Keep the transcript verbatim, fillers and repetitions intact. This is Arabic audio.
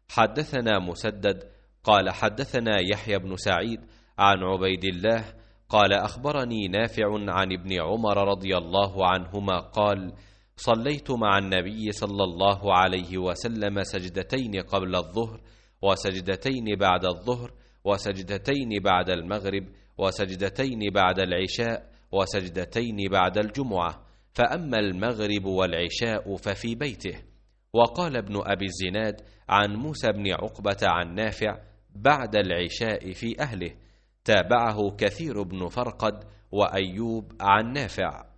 حدثنا مسدد قال حدثنا يحيى بن سعيد عن عبيد الله قال أخبرني نافع عن ابن عمر رضي الله عنهما قال صليت مع النبي صلى الله عليه وسلم سجدتين قبل الظهر وسجدتين بعد الظهر وسجدتين بعد المغرب وسجدتين بعد العشاء وسجدتين بعد الجمعة، فأما المغرب والعشاء ففي بيته. وقال ابن أبي الزناد عن موسى بن عقبة عن نافع بعد العشاء في أهله. تابعه كثير بن فرقد وأيوب عن نافع.